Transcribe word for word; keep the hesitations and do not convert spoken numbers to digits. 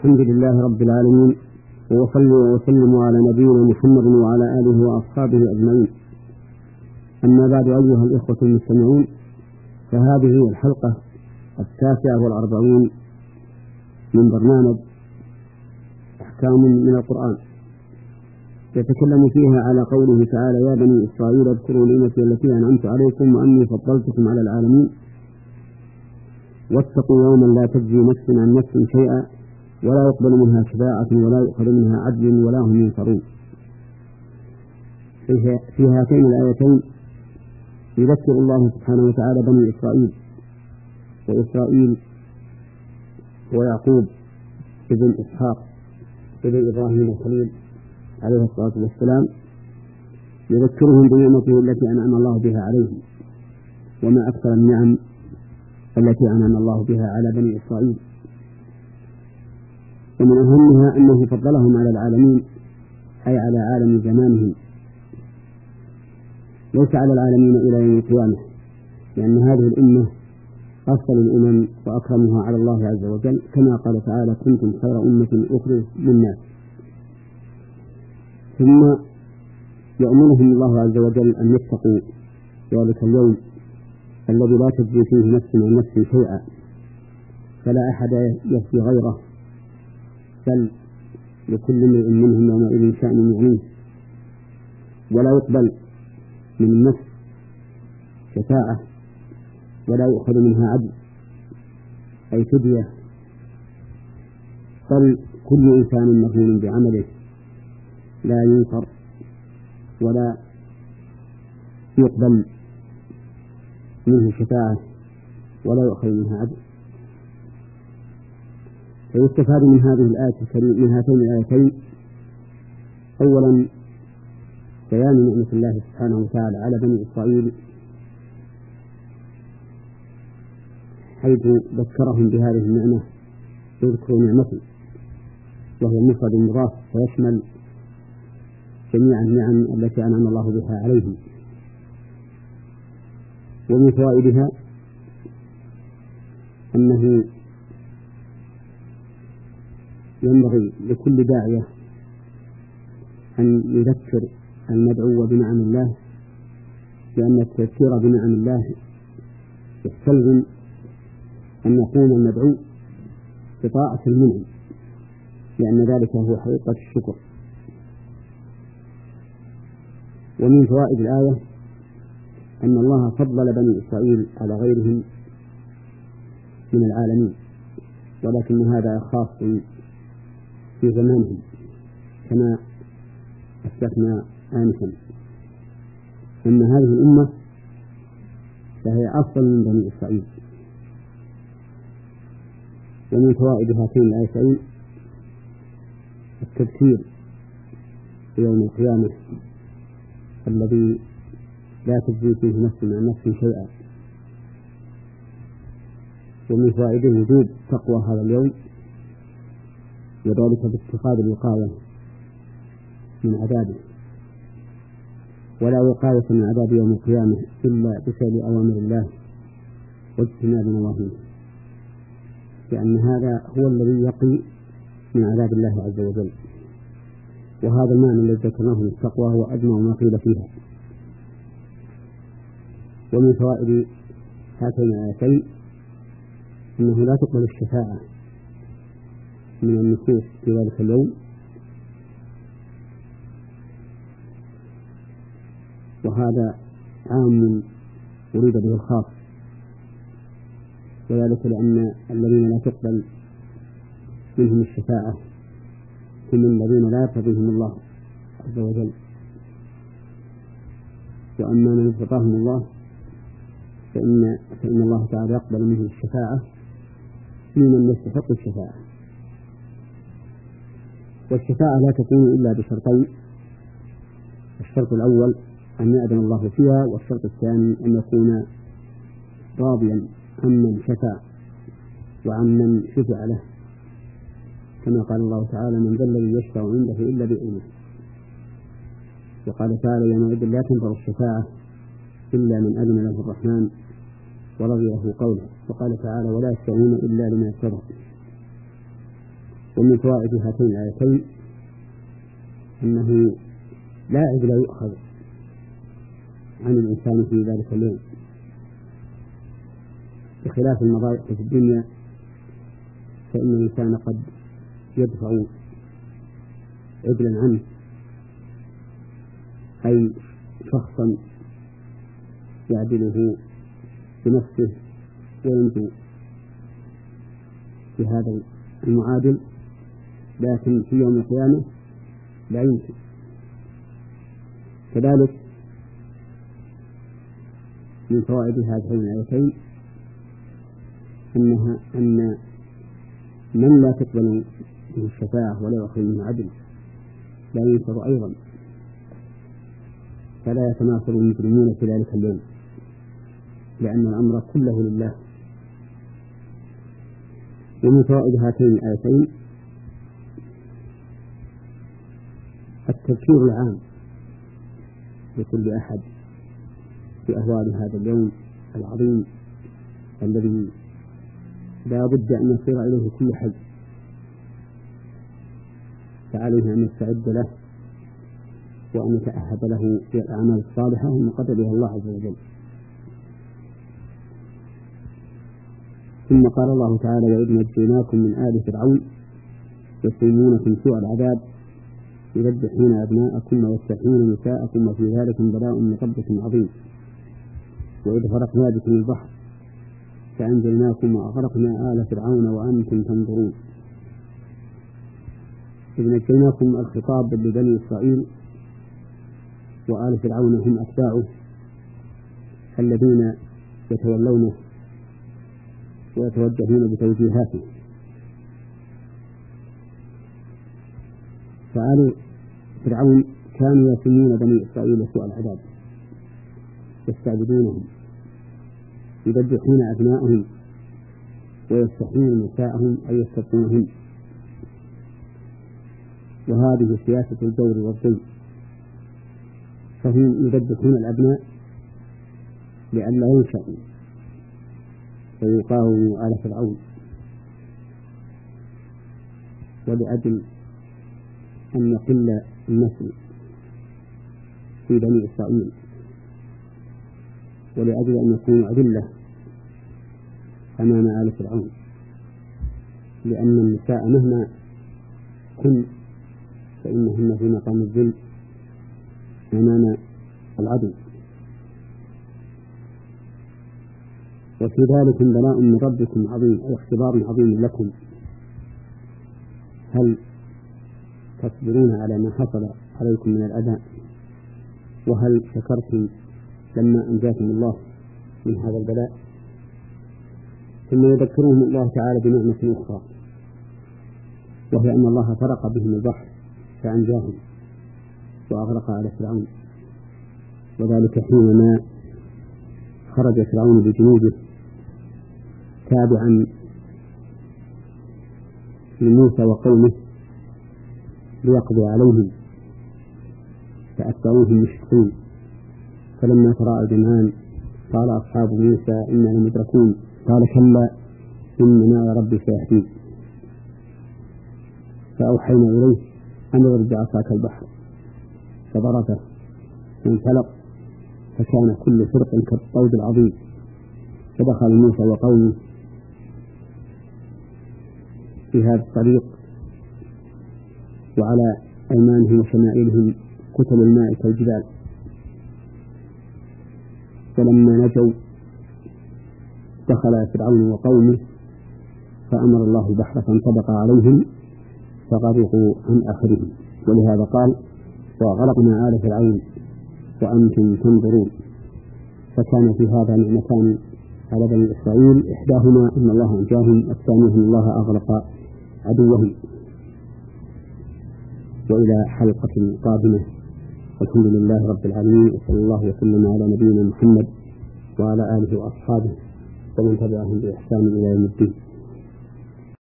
الحمد لله رب العالمين، وصلي وسلم على نبينا محمد وعلى آله وأصحابه أجمعين. أما بعد، أيها الإخوة المستمعون، فهذه الحلقة التاسعة والأربعين من برنامج أحكام من القرآن، يتكلم فيها على قوله تعالى: يا بني إسرائيل اذكروا نعمتي التي أنعمت عليكم وأني فضلتكم على العالمين، واتقوا يوما لا تجزي نفس عن نفس شيئا ولا يقبل منها شفاعة ولا يؤخذ منها عدل ولا هم ينصرون. في هاتين الآيتين يذكر الله سبحانه وتعالى بني إسرائيل، وإسرائيل هو يعقوب ابن إسحاق ابن إبراهيم الخليل عليه الصلاة والسلام، يذكرهم بنعمته التي أنعم الله بها عليهم، وما أكثر النعم التي أنعم الله بها على بني إسرائيل. ومن أهمها أنه فضلهم على العالمين، أي على عالم زمانهم، ليس على العالمين إلى يوم القيامة، لأن هذه الأمة أفضل الأمم وأكرمها على الله عز وجل، كما قال تعالى: كنتم خير أمة أخرجت للناس. ثم يأمرهم الله عز وجل أن يتقوا ذلك اليوم الذي لا تجزي فيه نفس عن نفس شيئا، فلا أحد يفدي غيره، بل لكل امرئ منهم يومئذ شأن يغنيه، ولا يقبل من النفس شفاعة ولا يؤخذ منها عدل أي فدية، بل كل إنسان مهون بعمله لا ينصر ولا يقبل منه شفاعة ولا يؤخذ منها عدل. فيستفاد من هذه الآية الكريمة من هاتين الآيتين: أولا بيان نعمة الله سبحانه وتعالى على بني إسرائيل، حيث ذكرهم بهذه النعمة: اذكروا نعمتي، وهي مفرد مضاف ويشمل جميع النعم التي أنعم الله بها عليهم. ومن فوائدها أنه ينبغي لكل داعية أن يذكر المدعو بنعم الله، لأن التذكير بنعم الله يستلزم أن يكون المدعو بطاعة المنعم، لأن ذلك هو حقيقة الشكر. ومن فوائد الآية أن الله فضل بني إسرائيل على غيرهم من العالمين، ولكن هذا خاص في زمانهم كما أسلفنا آنفا، أن هذه الأمة فهي أفضل من بني إسرائيل. ومن فوائد هاتين الآيتين التذكير يوم القيامة الذي لا تجزي فيه نفس عن نفس شيئا. ومن فوائده وجود تقوى هذا اليوم، وذلك باتخاذ الوقاية من عذابه، ولا وقاية من عذاب يوم القيامة إلا بفعل أوامر الله واجتناب نواهيه، لأن هذا هو الذي يقي من عذاب الله عز وجل. وهذا المعنى الذي ذكرناه من التقوى هو أجمع ما قيل فيها. ومن فوائد هاتين الآيتين أنه لا تقبل الشفاعة من النفوس في ذلك اليوم، وهذا عام أريد به الخاص، وذلك لأن الذين لا تقبل منهم الشفاعة هم الذين لا يرتضيهم الله عز وجل، وأما من ارتضاهم الله فإن, فإن الله تعالى يقبل منه الشفاعة ممن يستحق الشفاعة. والشفاعة لا تكون إلا بشرطين: الشرط الأول أن يأذن الله فيها، والشرط الثاني أن يكون راضيا عمن شفع وعمن شفع له، كما قال الله تعالى: من ذا الذي يشفع عنده إلا بإذنه. وقال تعالى: يومئذ لا تنفع الشفاعة إلا من أذن له الرحمن ورضي له قوله. وقال تعالى: ولا يشفعون إلا لمن ارتضى. ومن فوائد هاتين الآيتين أنه لا عدل يؤخذ عن الإنسان في ذلك اليوم، بخلاف المضايق في الدنيا فإن الإنسان قد يدفع عدلا عنه، أي شخصا يعدله بنفسه وينجو بهذا المعادل، لكن في يوم القيامة لا يمكن. كذلك من فوائد هذين الآيتين أنها أن من لا تقبل به الشفاعة ولا يؤخذ منه عدل لا ينصر أيضا، فلا يتناصر المجرمون في ذلك اليوم، لأن الأمر كله لله. ومن فوائد هاتين الآيتين التذكير العام لكل أحد بأهوال هذا اليوم العظيم الذي لا بد أن يصير إليه كل حي، فعليه أن يستعد له وأن يتأهب له في الأعمال الصالحة المقدر بها الله عز وجل. ثم قال الله تعالى: وإذ نجيناكم من آل فرعون يسومونكم سوء العذاب يذبحون أبناءكم ويستحيون نساءكم وفي ذلك بلاء من ربكم عظيم. وإذ فرقنا بكم البحر فأنجيناكم وأغرقنا آل فرعون وأنتم تنظرون. إذ نجيناكم الخطاب لبني إسرائيل، وآل فرعون هم أتباعه الذين يتولونه ويتوجهون بتوجيهاته. فآل فرعون كانوا يسمون بني إسرائيل سوء العذاب، يستعبدونهم، يذبحون أبناءهم ويستحيون نساءهم أي يستبقونهم، وهذه سياسة الجور والظلم. فهم يذبحون الأبناء لئلا ينشأوا فيقاوموا آل فرعون، ولأجل أن يقل النسل في بني إسرائيل، ولأجل أن يكونوا أذلة أمام آل فرعون، لأن النساء مهما كن فإنهن في مقام الذل أمام العدو. وفي ذلك بلاء من ربكم عظيم، أي اختبار عظيم لكم، هل تصبرون على ما حصل عليكم من الأذى؟ وهل شكرتم لما أنجاكم الله من هذا البلاء؟ ثم يذكرهم الله تعالى بنعمة أخرى، وهي أن الله فرق بهم البحر فأنجاهم وأغرق آل فرعون، وذلك حينما خرج فرعون بجنوده تابعا لموسى وقومه ليقضي عليهم، فأتبعوهم مشركين. فلما تراءى الجمعان قال أصحاب موسى إنا لمدركون، قال كلا إن معي ربي سيهدين. فأوحينا إليه أن اضرب بعصاك البحر فضربه فانفلق فكان كل فرق كالطود العظيم. فدخل موسى وقومه في هذا الطريق وعلى أيمانهم وشمائلهم كتل الماء كالجبال. فلما نجوا دخل فرعون وقومه فأمر الله البحر فانطبق عليهم فغرقوا عن آخرهم. ولهذا قال وغرقنا آل فرعون وأنتم تنظرون. فكان في هذا نعمتان على بني إسرائيل، إحداهما أن الله أنجاهم، الثانية أن الله أغرق عدوهم. وإلى حلقة قادمة، والحمد لله رب العالمين، وصلى الله وسلم على نبينا محمد وعلى آله وأصحابه ومن تبعهم بإحسان إلى يوم الدين.